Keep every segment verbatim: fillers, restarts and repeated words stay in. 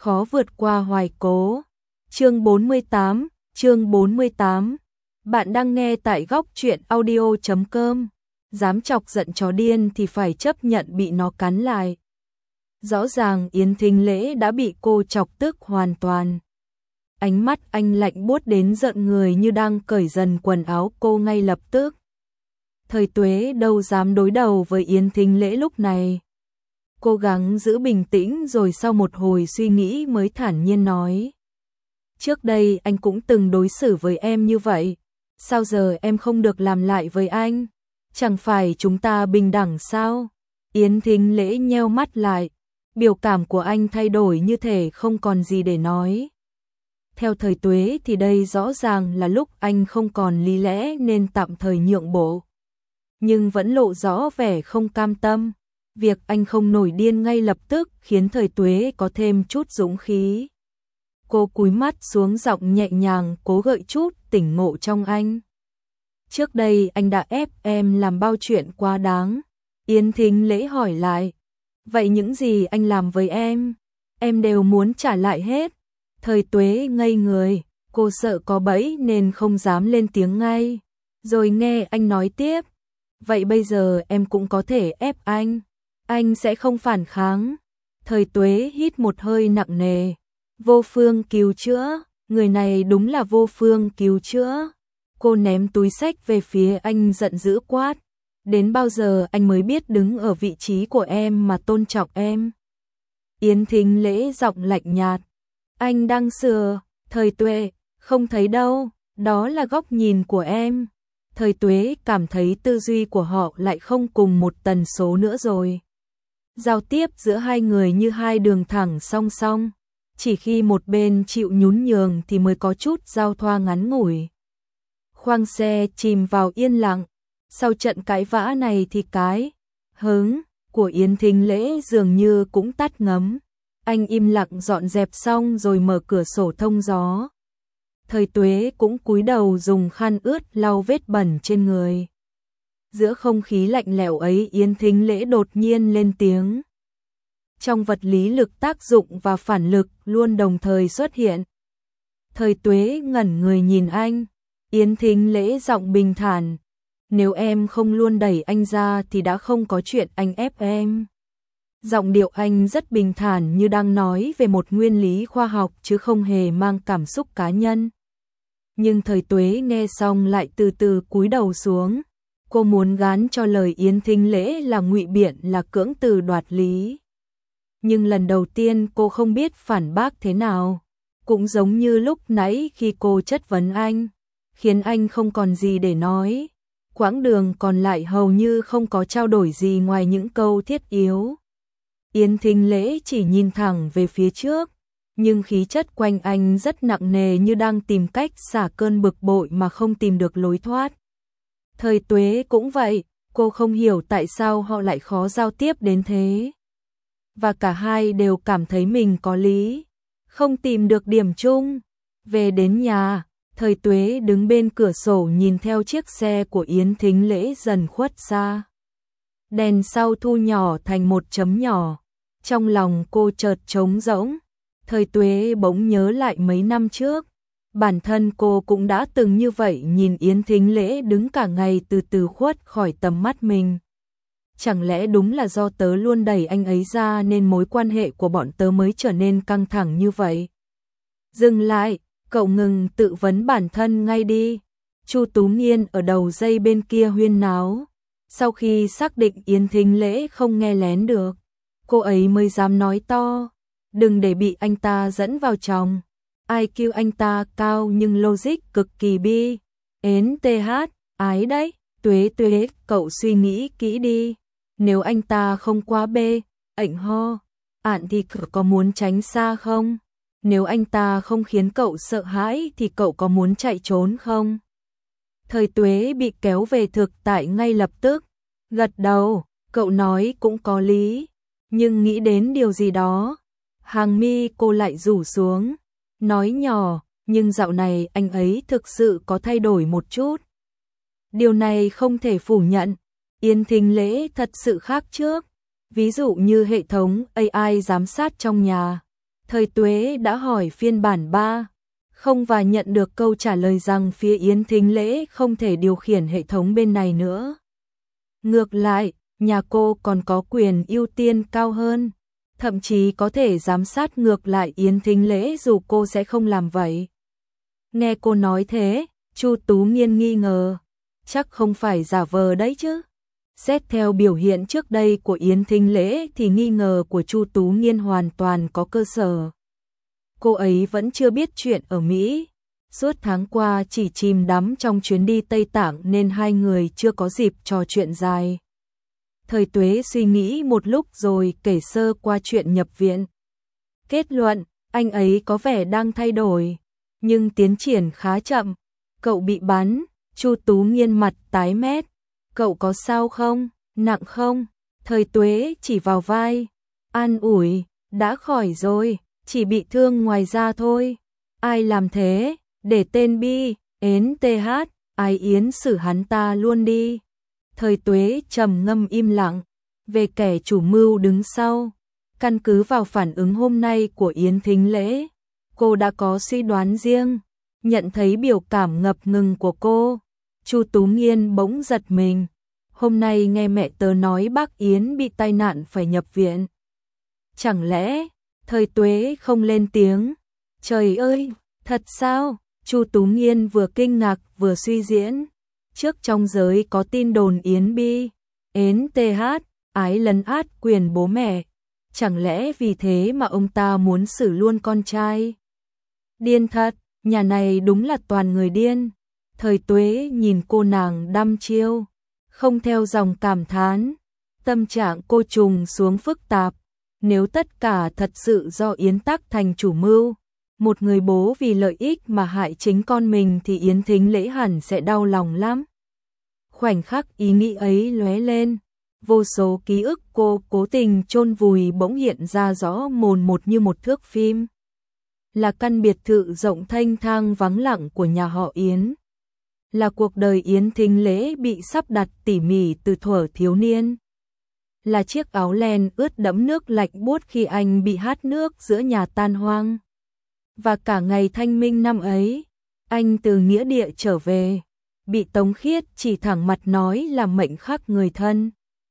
khó vượt qua hoài cố. Chương bốn mươi tám, chương bốn mươi tám. Bạn đang nghe tại góc truyện audio chấm com. Dám chọc giận chó điên thì phải chấp nhận bị nó cắn lại. Rõ ràng Yến Thính Lễ đã bị cô chọc tức hoàn toàn. Ánh mắt anh lạnh buốt đến giận người như đang cởi dần quần áo cô ngay lập tức. Thời Tuế đâu dám đối đầu với Yến Thính Lễ lúc này. Cố gắng giữ bình tĩnh rồi sau một hồi suy nghĩ mới thản nhiên nói. Trước đây anh cũng từng đối xử với em như vậy. Sao giờ em không được làm lại với anh? Chẳng phải chúng ta bình đẳng sao? Yến Thính Lễ nheo mắt lại. Biểu cảm của anh thay đổi như thể không còn gì để nói. Theo Thời Tuế thì đây rõ ràng là lúc anh không còn lý lẽ nên tạm thời nhượng bộ. Nhưng vẫn lộ rõ vẻ không cam tâm. Việc anh không nổi điên ngay lập tức khiến Thời Tuế có thêm chút dũng khí. Cô cúi mắt xuống giọng nhẹ nhàng cố gợi chút tỉnh ngộ trong anh. Trước đây anh đã ép em làm bao chuyện quá đáng. Yến Thính Lễ hỏi lại. Vậy những gì anh làm với em, em đều muốn trả lại hết. Thời Tuế ngây người, cô sợ có bẫy nên không dám lên tiếng ngay. Rồi nghe anh nói tiếp. Vậy bây giờ em cũng có thể ép anh. Anh sẽ không phản kháng. Thời Tuế hít một hơi nặng nề. Vô phương cứu chữa, người này đúng là vô phương cứu chữa. Cô ném túi xách về phía anh giận dữ quát. Đến bao giờ anh mới biết đứng ở vị trí của em mà tôn trọng em? Yến Thính Lễ giọng lạnh nhạt. Anh đang sửa, Thời Tuệ, không thấy đâu, đó là góc nhìn của em. Thời Tuế cảm thấy tư duy của họ lại không cùng một tần số nữa rồi. Giao tiếp giữa hai người như hai đường thẳng song song. Chỉ khi một bên chịu nhún nhường thì mới có chút giao thoa ngắn ngủi. Khoang xe chìm vào yên lặng. Sau trận cãi vã này thì cái hứng của Yến Thính Lễ dường như cũng tắt ngấm. Anh im lặng dọn dẹp xong rồi mở cửa sổ thông gió. Thời Tuế cũng cúi đầu dùng khăn ướt lau vết bẩn trên người. Giữa không khí lạnh lẽo ấy Yến Thính Lễ đột nhiên lên tiếng. Trong vật lý lực tác dụng và phản lực luôn đồng thời xuất hiện. Thời Tuế ngẩn người nhìn anh. Yến Thính Lễ giọng bình thản. Nếu em không luôn đẩy anh ra thì đã không có chuyện anh ép em. Giọng điệu anh rất bình thản như đang nói về một nguyên lý khoa học chứ không hề mang cảm xúc cá nhân. Nhưng Thời Tuế nghe xong lại từ từ cúi đầu xuống. Cô muốn gán cho lời Yến Thính Lễ là ngụy biện, là cưỡng từ đoạt lý. Nhưng lần đầu tiên cô không biết phản bác thế nào. Cũng giống như lúc nãy khi cô chất vấn anh, khiến anh không còn gì để nói. Quãng đường còn lại hầu như không có trao đổi gì ngoài những câu thiết yếu. Yến Thính Lễ chỉ nhìn thẳng về phía trước, nhưng khí chất quanh anh rất nặng nề như đang tìm cách xả cơn bực bội mà không tìm được lối thoát. Thời Tuế cũng vậy, cô không hiểu tại sao họ lại khó giao tiếp đến thế. Và cả hai đều cảm thấy mình có lý, không tìm được điểm chung. Về đến nhà, Thời Tuế đứng bên cửa sổ nhìn theo chiếc xe của Yến Thính Lễ dần khuất xa. Đèn sau thu nhỏ thành một chấm nhỏ. Trong lòng cô chợt trống rỗng. Thời Tuế bỗng nhớ lại mấy năm trước. Bản thân cô cũng đã từng như vậy, nhìn Yến Thính Lễ đứng cả ngày từ từ khuất khỏi tầm mắt mình. Chẳng lẽ đúng là do tớ luôn đẩy anh ấy ra nên mối quan hệ của bọn tớ mới trở nên căng thẳng như vậy? Dừng lại, cậu ngừng tự vấn bản thân ngay đi. Chu Tú Nghiên ở đầu dây bên kia huyên náo. Sau khi xác định Yến Thính Lễ không nghe lén được, cô ấy mới dám nói to. Đừng để bị anh ta dẫn vào chồng. i kiu anh ta cao nhưng logic cực kỳ bi. Ến tê hát, ái đấy. Tuế Tuế, cậu suy nghĩ kỹ đi. Nếu anh ta không quá bê, ảnh ho, ạn thì cậu có muốn tránh xa không? Nếu anh ta không khiến cậu sợ hãi thì cậu có muốn chạy trốn không? Thời Tuế bị kéo về thực tại ngay lập tức. Gật đầu, cậu nói cũng có lý. Nhưng nghĩ đến điều gì đó, hàng mi cô lại rủ xuống. Nói nhỏ, nhưng dạo này anh ấy thực sự có thay đổi một chút. Điều này không thể phủ nhận. Yến Thính Lễ thật sự khác trước. Ví dụ như hệ thống a i giám sát trong nhà. Thời Tuế đã hỏi phiên bản ba không và nhận được câu trả lời rằng phía Yến Thính Lễ không thể điều khiển hệ thống bên này nữa. Ngược lại, nhà cô còn có quyền ưu tiên cao hơn, thậm chí có thể giám sát ngược lại Yến Thính Lễ dù cô sẽ không làm vậy. Nghe cô nói thế, Chu Tú Nghiên nghi ngờ, chắc không phải giả vờ đấy chứ. Xét theo biểu hiện trước đây của Yến Thính Lễ thì nghi ngờ của Chu Tú Nghiên hoàn toàn có cơ sở. Cô ấy vẫn chưa biết chuyện ở Mỹ, suốt tháng qua chỉ chìm đắm trong chuyến đi Tây Tạng nên hai người chưa có dịp trò chuyện dài. Thời Tuế suy nghĩ một lúc rồi kể sơ qua chuyện nhập viện. Kết luận, anh ấy có vẻ đang thay đổi, nhưng tiến triển khá chậm. Cậu bị bắn, Chu Tú Nghiên mặt tái mét. Cậu có sao không, nặng không? Thời Tuế chỉ vào vai, an ủi, đã khỏi rồi, chỉ bị thương ngoài da thôi. Ai làm thế, để tên Bi, ến tê hát, ai Yến xử hắn ta luôn đi. Thời Tuế trầm ngâm im lặng, về kẻ chủ mưu đứng sau. Căn cứ vào phản ứng hôm nay của Yến Thính Lễ, cô đã có suy đoán riêng. Nhận thấy biểu cảm ngập ngừng của cô, Chu Tú Nghiên bỗng giật mình. Hôm nay nghe mẹ tớ nói bác Yến bị tai nạn phải nhập viện. Chẳng lẽ, Thời Tuế không lên tiếng. Trời ơi, thật sao? Chu Tú Nghiên vừa kinh ngạc vừa suy diễn. Trước trong giới có tin đồn Yến Bi, ến tê hát, ái lấn át quyền bố mẹ. Chẳng lẽ vì thế mà ông ta muốn xử luôn con trai? Điên thật, nhà này đúng là toàn người điên. Thời Tuế nhìn cô nàng đăm chiêu, không theo dòng cảm thán. Tâm trạng cô trùng xuống phức tạp. Nếu tất cả thật sự do Yến Tắc Thành chủ mưu, một người bố vì lợi ích mà hại chính con mình thì Yến Thính Lễ hẳn sẽ đau lòng lắm. Khoảnh khắc ý nghĩ ấy lóe lên, vô số ký ức cô cố tình chôn vùi bỗng hiện ra rõ mồn một như một thước phim. Là căn biệt thự rộng thênh thang vắng lặng của nhà họ Yến. Là cuộc đời Yến Thính Lễ bị sắp đặt tỉ mỉ từ thuở thiếu niên. Là chiếc áo len ướt đẫm nước lạnh buốt khi anh bị hát nước giữa nhà tan hoang. Và cả ngày thanh minh năm ấy, anh từ nghĩa địa trở về, bị Tống Khiết chỉ thẳng mặt nói là mệnh khắc người thân.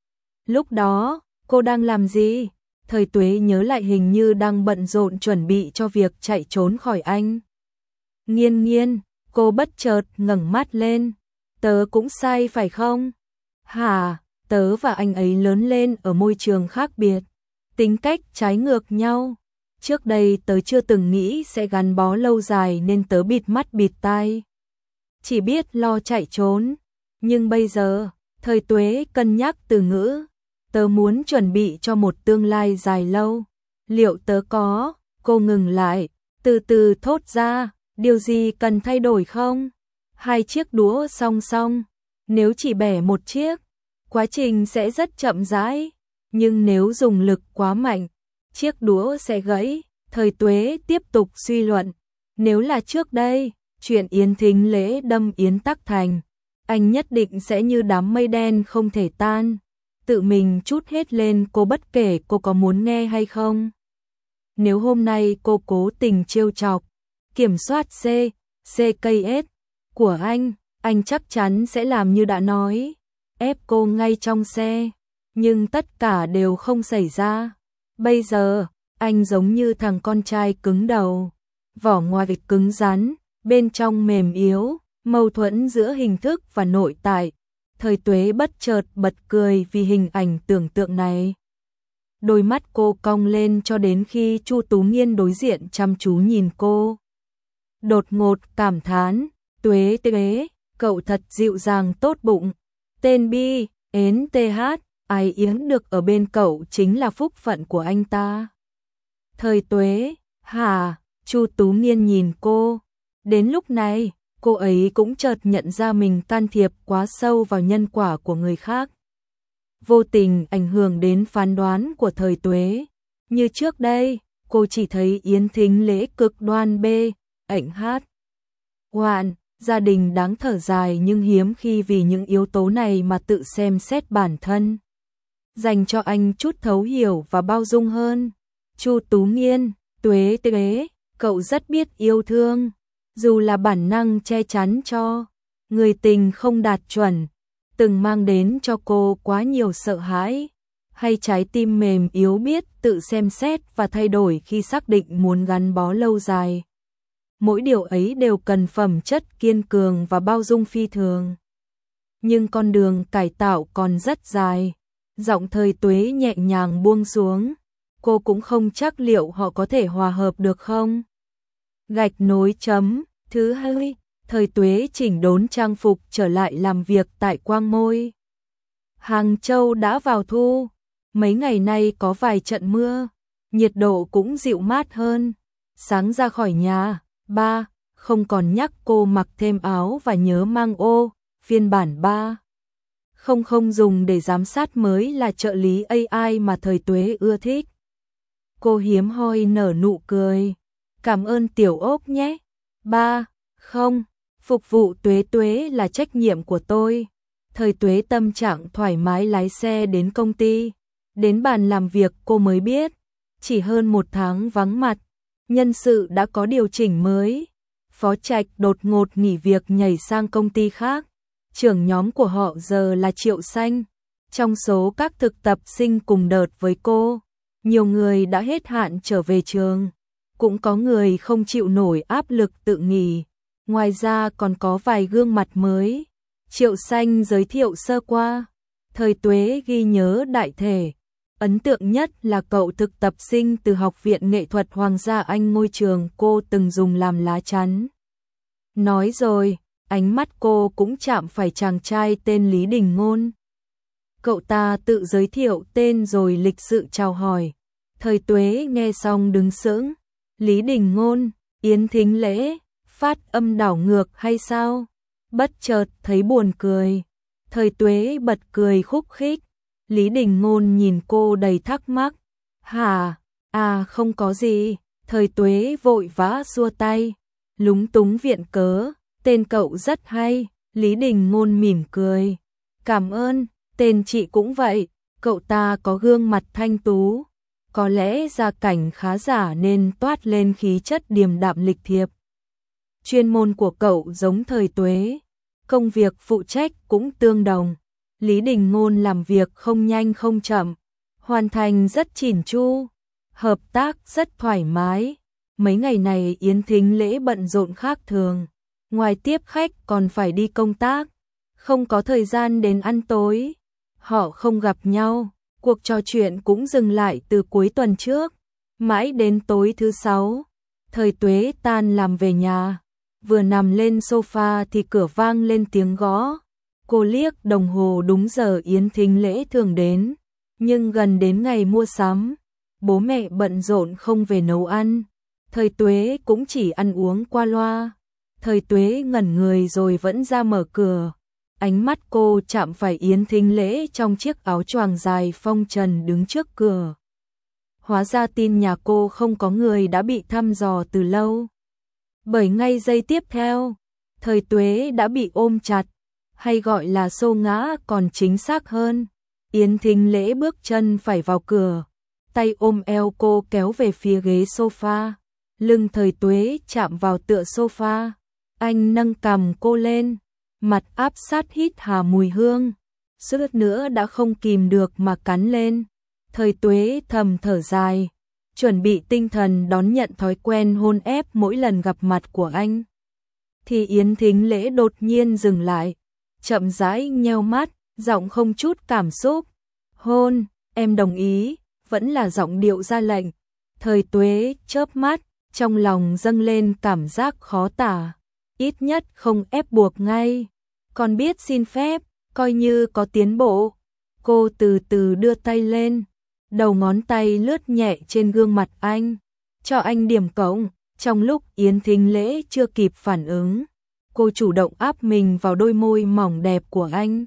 Lúc đó, cô đang làm gì? Thời Tuế nhớ lại hình như đang bận rộn chuẩn bị cho việc chạy trốn khỏi anh. Nghiên nghiên, cô bất chợt ngẩng mắt lên. Tớ cũng sai phải không? Hả, tớ và anh ấy lớn lên ở môi trường khác biệt, tính cách trái ngược nhau. Trước đây tớ chưa từng nghĩ sẽ gắn bó lâu dài nên tớ bịt mắt bịt tai. Chỉ biết lo chạy trốn. Nhưng bây giờ, Thời Tuế cân nhắc từ ngữ. Tớ muốn chuẩn bị cho một tương lai dài lâu. Liệu tớ có? Cô ngừng lại, từ từ thốt ra, điều gì cần thay đổi không? Hai chiếc đũa song song. Nếu chỉ bẻ một chiếc, quá trình sẽ rất chậm rãi. Nhưng nếu dùng lực quá mạnh, chiếc đũa sẽ gãy. Thời Tuế tiếp tục suy luận. Nếu là trước đây, chuyện Yến Thính Lễ đâm Yến Tắc Thành, anh nhất định sẽ như đám mây đen không thể tan. Tự mình trút hết lên cô bất kể cô có muốn nghe hay không. Nếu hôm nay cô cố tình trêu chọc, kiểm soát C, C K S của anh, anh chắc chắn sẽ làm như đã nói, ép cô ngay trong xe. Nhưng tất cả đều không xảy ra. Bây giờ, anh giống như thằng con trai cứng đầu, vỏ ngoài vịt cứng rắn, bên trong mềm yếu, mâu thuẫn giữa hình thức và nội tại. Thời Tuế bất chợt bật cười vì hình ảnh tưởng tượng này. Đôi mắt cô cong lên cho đến khi Chu Tú Nghiên đối diện chăm chú nhìn cô. Đột ngột cảm thán, Tuế Tuế, cậu thật dịu dàng tốt bụng. Tên Bi, ến tê hát, ai Yến được ở bên cậu chính là phúc phận của anh ta. Thời Tuế, hả? Chu Tú Nghiên nhìn cô. Đến lúc này, cô ấy cũng chợt nhận ra mình can thiệp quá sâu vào nhân quả của người khác. Vô tình ảnh hưởng đến phán đoán của Thời Tuế. Như trước đây, cô chỉ thấy Yến Thính Lễ cực đoan bê, ảnh hát. Hoạn, gia đình đáng thở dài nhưng hiếm khi vì những yếu tố này mà tự xem xét bản thân. Dành cho anh chút thấu hiểu và bao dung hơn. Chu Tú Nghiên, Tuế tuế, cậu rất biết yêu thương, dù là bản năng che chắn cho người tình không đạt chuẩn, từng mang đến cho cô quá nhiều sợ hãi, hay trái tim mềm yếu biết tự xem xét và thay đổi khi xác định muốn gắn bó lâu dài. Mỗi điều ấy đều cần phẩm chất kiên cường và bao dung phi thường. Nhưng con đường cải tạo còn rất dài. Giọng Thời Tuế nhẹ nhàng buông xuống. Cô cũng không chắc liệu họ có thể hòa hợp được không. Gạch nối chấm. Thứ hai, Thời Tuế chỉnh đốn trang phục trở lại làm việc tại Quang Môi. Hàng Châu đã vào thu. Mấy ngày nay có vài trận mưa. Nhiệt độ cũng dịu mát hơn. Sáng ra khỏi nhà, ba không còn nhắc cô mặc thêm áo và nhớ mang ô. Phiên bản ba không không dùng để giám sát mới là trợ lý a i mà Thời Tuế ưa thích. Cô hiếm hoi nở nụ cười. Cảm ơn Tiểu Ốc nhé. Ba không, phục vụ Tuế Tuế là trách nhiệm của tôi. Thời Tuế tâm trạng thoải mái lái xe đến công ty. Đến bàn làm việc cô mới biết, chỉ hơn một tháng vắng mặt, nhân sự đã có điều chỉnh mới. Phó Trạch đột ngột nghỉ việc nhảy sang công ty khác. Trưởng nhóm của họ giờ là Triệu Xanh. Trong số các thực tập sinh cùng đợt với cô, nhiều người đã hết hạn trở về trường. Cũng có người không chịu nổi áp lực tự nghỉ. Ngoài ra còn có vài gương mặt mới. Triệu Xanh giới thiệu sơ qua. Thời Tuế ghi nhớ đại thể. Ấn tượng nhất là cậu thực tập sinh từ Học viện Nghệ thuật Hoàng gia Anh, ngôi trường cô từng dùng làm lá chắn. Nói rồi, ánh mắt cô cũng chạm phải chàng trai tên Lý Đình Ngôn. Cậu ta tự giới thiệu tên rồi lịch sự chào hỏi. Thời Tuế nghe xong đứng sững. Lý Đình Ngôn, Yến Thính Lễ, phát âm đảo ngược hay sao? Bất chợt thấy buồn cười. Thời Tuế bật cười khúc khích. Lý Đình Ngôn nhìn cô đầy thắc mắc. Hả? À không có gì. Thời Tuế vội vã xua tay. Lúng túng viện cớ. Tên cậu rất hay. Lý Đình Ngôn mỉm cười. Cảm ơn. Tên chị cũng vậy. Cậu ta có gương mặt thanh tú. Có lẽ gia cảnh khá giả nên toát lên khí chất điềm đạm lịch thiệp. Chuyên môn của cậu giống Thời Tuế. Công việc phụ trách cũng tương đồng. Lý Đình Ngôn làm việc không nhanh không chậm, hoàn thành rất chỉn chu, hợp tác rất thoải mái. Mấy ngày này Yến Thính Lễ bận rộn khác thường, ngoài tiếp khách còn phải đi công tác, không có thời gian đến ăn tối. Họ không gặp nhau, cuộc trò chuyện cũng dừng lại từ cuối tuần trước, mãi đến tối thứ sáu. Thời Tuế tan làm về nhà, vừa nằm lên sofa thì cửa vang lên tiếng gõ. Cô liếc đồng hồ, đúng giờ Yến Thính Lễ thường đến, nhưng gần đến ngày mua sắm, bố mẹ bận rộn không về nấu ăn. Thời Tuế cũng chỉ ăn uống qua loa. Thời Tuế ngẩn người rồi vẫn ra mở cửa. Ánh mắt cô chạm phải Yến Thính Lễ trong chiếc áo choàng dài phong trần đứng trước cửa. Hóa ra tin nhà cô không có người đã bị thăm dò từ lâu. Bởi ngay giây tiếp theo, Thời Tuế đã bị ôm chặt, hay gọi là xô ngã còn chính xác hơn. Yến Thính Lễ bước chân phải vào cửa, tay ôm eo cô kéo về phía ghế sofa. Lưng Thời Tuế chạm vào tựa sofa. Anh nâng cằm cô lên, mặt áp sát hít hà mùi hương. Suýt nữa đã không kìm được mà cắn lên. Thời Tuế thầm thở dài, chuẩn bị tinh thần đón nhận thói quen hôn ép mỗi lần gặp mặt của anh. Thì Yến Thính Lễ đột nhiên dừng lại, chậm rãi nheo mắt, giọng không chút cảm xúc. Hôn, em đồng ý, vẫn là giọng điệu ra lệnh. Thời Tuế chớp mắt, trong lòng dâng lên cảm giác khó tả. Ít nhất không ép buộc ngay, còn biết xin phép, coi như có tiến bộ. Cô từ từ đưa tay lên, đầu ngón tay lướt nhẹ trên gương mặt anh, cho anh điểm cộng. Trong lúc Yến Thính Lễ chưa kịp phản ứng, cô chủ động áp mình vào đôi môi mỏng đẹp của anh.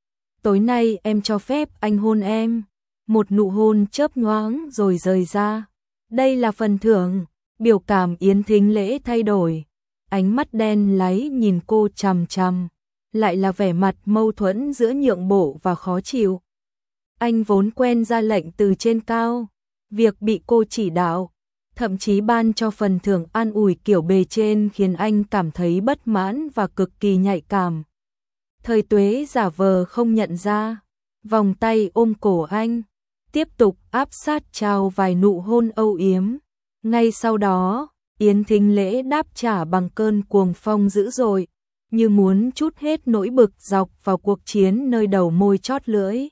Tối nay em cho phép anh hôn em. Một nụ hôn chớp nhoáng rồi rời ra. Đây là phần thưởng. Biểu cảm Yến Thính Lễ thay đổi. Ánh mắt đen láy nhìn cô chằm chằm, lại là vẻ mặt mâu thuẫn giữa nhượng bộ và khó chịu. Anh vốn quen ra lệnh từ trên cao, việc bị cô chỉ đạo, thậm chí ban cho phần thưởng an ủi kiểu bề trên khiến anh cảm thấy bất mãn và cực kỳ nhạy cảm. Thời Tuế giả vờ không nhận ra, vòng tay ôm cổ anh, tiếp tục áp sát trao vài nụ hôn âu yếm. Ngay sau đó, Yến Thính Lễ đáp trả bằng cơn cuồng phong dữ dội, như muốn trút hết nỗi bực dọc vào cuộc chiến nơi đầu môi chót lưỡi.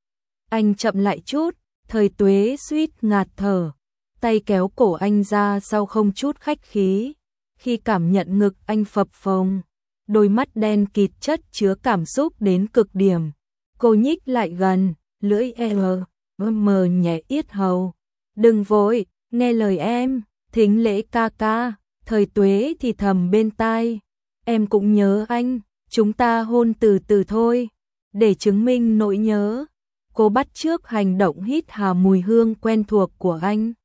Anh chậm lại chút, Thời Tuế suýt ngạt thở, tay kéo cổ anh ra sau không chút khách khí. Khi cảm nhận ngực anh phập phồng, đôi mắt đen kịt chất chứa cảm xúc đến cực điểm, cô nhích lại gần, lưỡi e mờ nhẹ yết hầu. Đừng vội, nghe lời em, Thính Lễ ca ca, Thời Tuế thì thầm bên tai. Em cũng nhớ anh, chúng ta hôn từ từ thôi. Để chứng minh nỗi nhớ, cô bắt chước hành động hít hà mùi hương quen thuộc của anh.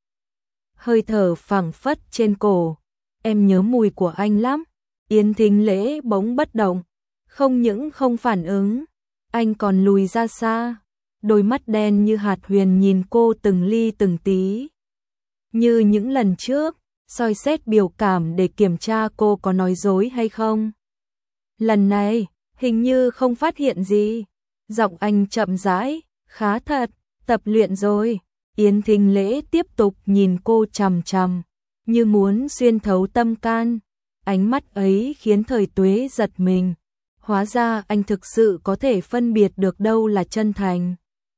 Hơi thở phảng phất trên cổ. Em nhớ mùi của anh lắm. Yến Thính Lễ bỗng bất động, không những không phản ứng, anh còn lùi ra xa. Đôi mắt đen như hạt huyền nhìn cô từng ly từng tí. Như những lần trước, soi xét biểu cảm để kiểm tra cô có nói dối hay không. Lần này, hình như không phát hiện gì. Giọng anh chậm rãi, khá thật, tập luyện rồi. Yến Thính Lễ tiếp tục nhìn cô chằm chằm, như muốn xuyên thấu tâm can. Ánh mắt ấy khiến Thời Tuế giật mình. Hóa ra anh thực sự có thể phân biệt được đâu là chân thành,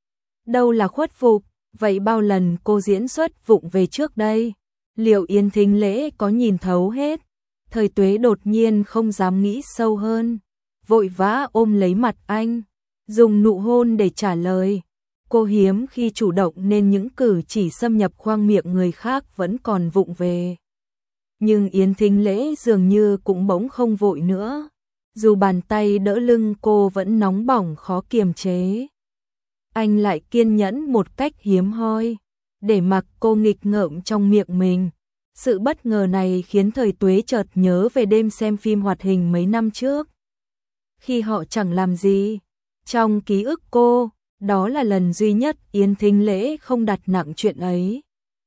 đâu là khuất phục. Vậy bao lần cô diễn xuất vụng về trước đây, liệu Yến Thính Lễ có nhìn thấu hết? Thời Tuế đột nhiên không dám nghĩ sâu hơn, vội vã ôm lấy mặt anh, dùng nụ hôn để trả lời. Cô hiếm khi chủ động nên những cử chỉ xâm nhập khoang miệng người khác vẫn còn vụng về. Nhưng Yến Thính Lễ dường như cũng bỗng không vội nữa, dù bàn tay đỡ lưng cô vẫn nóng bỏng khó kiềm chế. Anh lại kiên nhẫn một cách hiếm hoi, để mặc cô nghịch ngợm trong miệng mình. Sự bất ngờ này khiến Thời Tuế chợt nhớ về đêm xem phim hoạt hình mấy năm trước. Khi họ chẳng làm gì, trong ký ức cô, đó là lần duy nhất Yến Thính Lễ không đặt nặng chuyện ấy.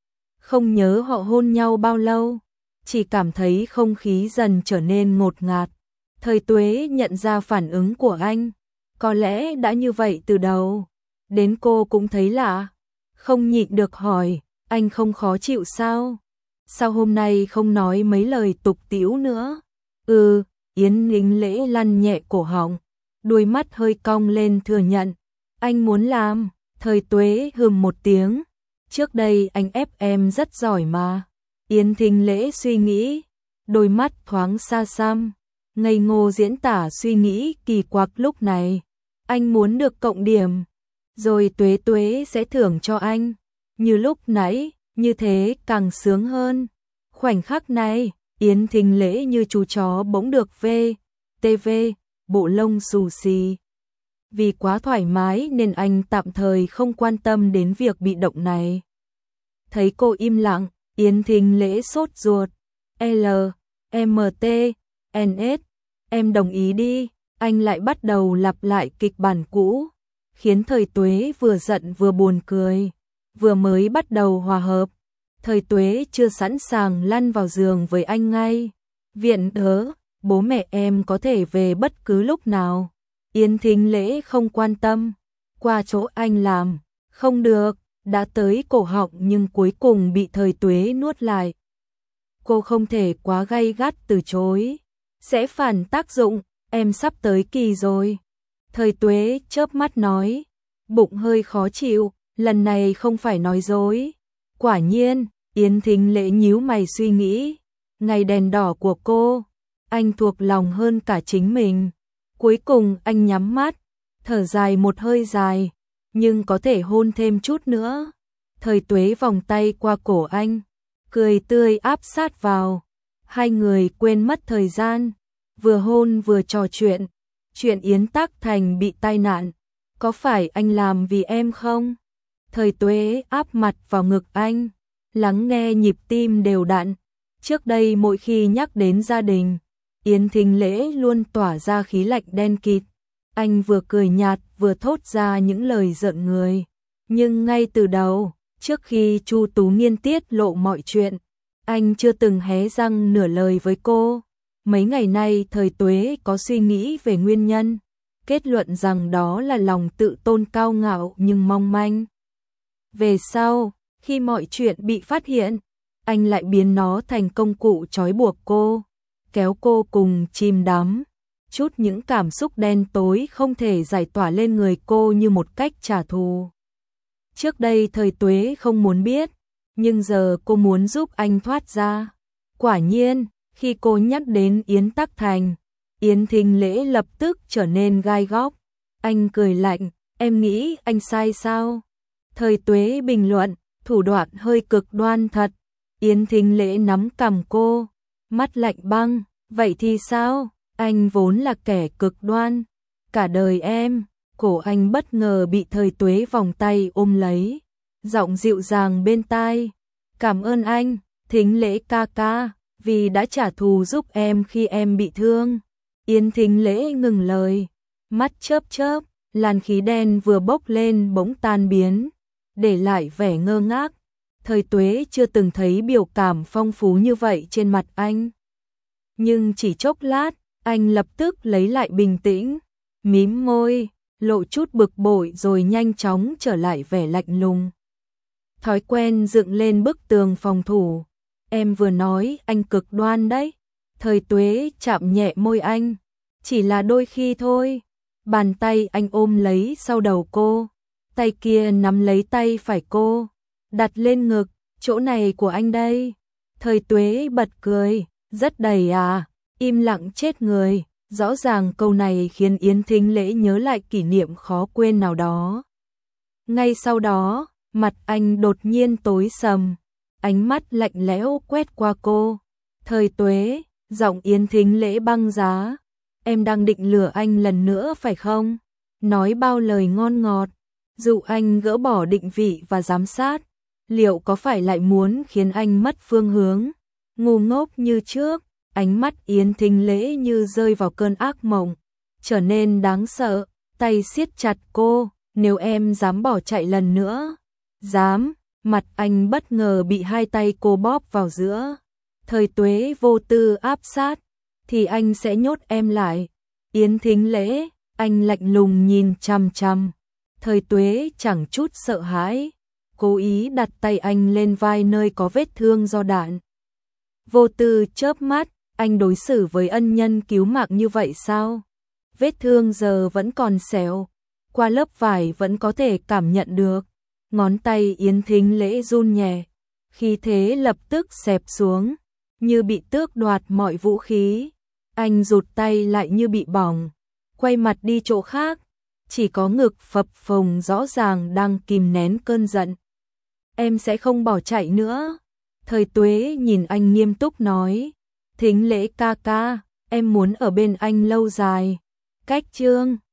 Không nhớ họ hôn nhau bao lâu, chỉ cảm thấy không khí dần trở nên ngột ngạt. Thời Tuế nhận ra phản ứng của anh, có lẽ đã như vậy từ đầu. Đến cô cũng thấy lạ, không nhịn được hỏi, anh không khó chịu sao? Sao hôm nay không nói mấy lời tục tĩu nữa? Ừ, Yến Thính Lễ lăn nhẹ cổ họng, đuôi mắt hơi cong lên thừa nhận. Anh muốn làm. Thời Tuế hừm một tiếng. Trước đây anh ép em rất giỏi mà. Yến Thính Lễ suy nghĩ, đôi mắt thoáng xa xăm, ngây ngô diễn tả suy nghĩ kỳ quặc lúc này. Anh muốn được cộng điểm, rồi Tuế Tuế sẽ thưởng cho anh. Như lúc nãy, như thế càng sướng hơn. Khoảnh khắc này, Yến Thính Lễ như chú chó bỗng được về tê vê, bộ lông xù xì. Vì quá thoải mái nên anh tạm thời không quan tâm đến việc bị động này. Thấy cô im lặng, Yến Thính Lễ sốt ruột. L, M T, N S, em đồng ý đi. Anh lại bắt đầu lặp lại kịch bản cũ, khiến Thời Tuế vừa giận vừa buồn cười. Vừa mới bắt đầu hòa hợp, Thời Tuế chưa sẵn sàng lăn vào giường với anh ngay. Viện đỡ, bố mẹ em có thể về bất cứ lúc nào. Yến Thính Lễ không quan tâm, qua chỗ anh làm. Không được, đã tới cổ họng nhưng cuối cùng bị Thời Tuế nuốt lại. Cô không thể quá gay gắt từ chối, sẽ phản tác dụng. Em sắp tới kỳ rồi. Thời Tuế chớp mắt nói, bụng hơi khó chịu, lần này không phải nói dối. Quả nhiên, Yến Thính Lễ nhíu mày suy nghĩ, ngày đèn đỏ của cô, anh thuộc lòng hơn cả chính mình. Cuối cùng anh nhắm mắt, thở dài một hơi dài, nhưng có thể hôn thêm chút nữa. Thời Tuế vòng tay qua cổ anh, cười tươi áp sát vào. Hai người quên mất thời gian, vừa hôn vừa trò chuyện. Chuyện Yến Tắc Thành bị tai nạn, có phải anh làm vì em không? Thời Tuế áp mặt vào ngực anh, lắng nghe nhịp tim đều đặn. Trước đây mỗi khi nhắc đến gia đình, Yến Thính Lễ luôn tỏa ra khí lạnh đen kịt. Anh vừa cười nhạt vừa thốt ra những lời giận người. Nhưng ngay từ đầu, trước khi Chu Tú Nghiên tiết lộ mọi chuyện, Anh chưa từng hé răng nửa lời với cô. Mấy ngày nay Thời Tuế có suy nghĩ về nguyên nhân, kết luận rằng đó là lòng tự tôn cao ngạo nhưng mong manh. Về sau, khi mọi chuyện bị phát hiện, anh lại biến nó thành công cụ trói buộc cô, kéo cô cùng chìm đắm, chút những cảm xúc đen tối không thể giải tỏa lên người cô như một cách trả thù. Trước đây Thời Tuế không muốn biết, nhưng giờ cô muốn giúp anh thoát ra. Quả nhiên, khi cô nhắc đến Yến Tắc Thành, Yến Thính Lễ lập tức trở nên gai góc. Anh cười lạnh, em nghĩ anh sai sao? Thời Tuế bình luận, thủ đoạn hơi cực đoan thật. Yến Thính Lễ nắm cằm cô, mắt lạnh băng, vậy thì sao? Anh vốn là kẻ cực đoan. Cả đời em. Cổ anh bất ngờ bị Thời Tuế vòng tay ôm lấy, giọng dịu dàng bên tai. Cảm ơn anh, Thính Lễ ca ca, vì đã trả thù giúp em khi em bị thương. Yến Thính Lễ ngừng lời, mắt chớp chớp, làn khí đen vừa bốc lên bỗng tan biến, để lại vẻ ngơ ngác. Thời Tuế chưa từng thấy biểu cảm phong phú như vậy trên mặt anh. Nhưng chỉ chốc lát, anh lập tức lấy lại bình tĩnh, mím môi, lộ chút bực bội rồi nhanh chóng trở lại vẻ lạnh lùng. Thói quen dựng lên bức tường phòng thủ. Em vừa nói anh cực đoan đấy. Thời Tuế chạm nhẹ môi anh. Chỉ là đôi khi thôi. Bàn tay anh ôm lấy sau đầu cô. Tay kia nắm lấy tay phải cô, đặt lên ngực, chỗ này của anh đây. Thời Tuế bật cười, rất đầy à, im lặng chết người. Rõ ràng câu này khiến Yến Thính Lễ nhớ lại kỷ niệm khó quên nào đó. Ngay sau đó, mặt anh đột nhiên tối sầm, ánh mắt lạnh lẽo quét qua cô. Thời Tuế, giọng Yến Thính Lễ băng giá, em đang định lừa anh lần nữa phải không? Nói bao lời ngon ngọt, dụ anh gỡ bỏ định vị và giám sát, liệu có phải lại muốn khiến anh mất phương hướng? Ngu ngốc như trước. Ánh mắt Yến Thính Lễ như rơi vào cơn ác mộng, trở nên đáng sợ, tay siết chặt cô, nếu em dám bỏ chạy lần nữa. Dám, mặt anh bất ngờ bị hai tay cô bóp vào giữa. Thời Tuế vô tư áp sát, thì anh sẽ nhốt em lại. Yến Thính Lễ, anh lạnh lùng nhìn chằm chằm. Thời Tuế chẳng chút sợ hãi, cố ý đặt tay anh lên vai nơi có vết thương do đạn. Vô tư chớp mắt, anh đối xử với ân nhân cứu mạng như vậy sao? Vết thương giờ vẫn còn sẹo, qua lớp vải vẫn có thể cảm nhận được. Ngón tay Yến Thính Lễ run nhẹ, khí thế lập tức xẹp xuống, như bị tước đoạt mọi vũ khí. Anh rụt tay lại như bị bỏng, quay mặt đi chỗ khác, chỉ có ngực phập phồng rõ ràng đang kìm nén cơn giận. Em sẽ không bỏ chạy nữa. Thời Tuế nhìn anh nghiêm túc nói. Thính Lễ ca ca, em muốn ở bên anh lâu dài. Cách chương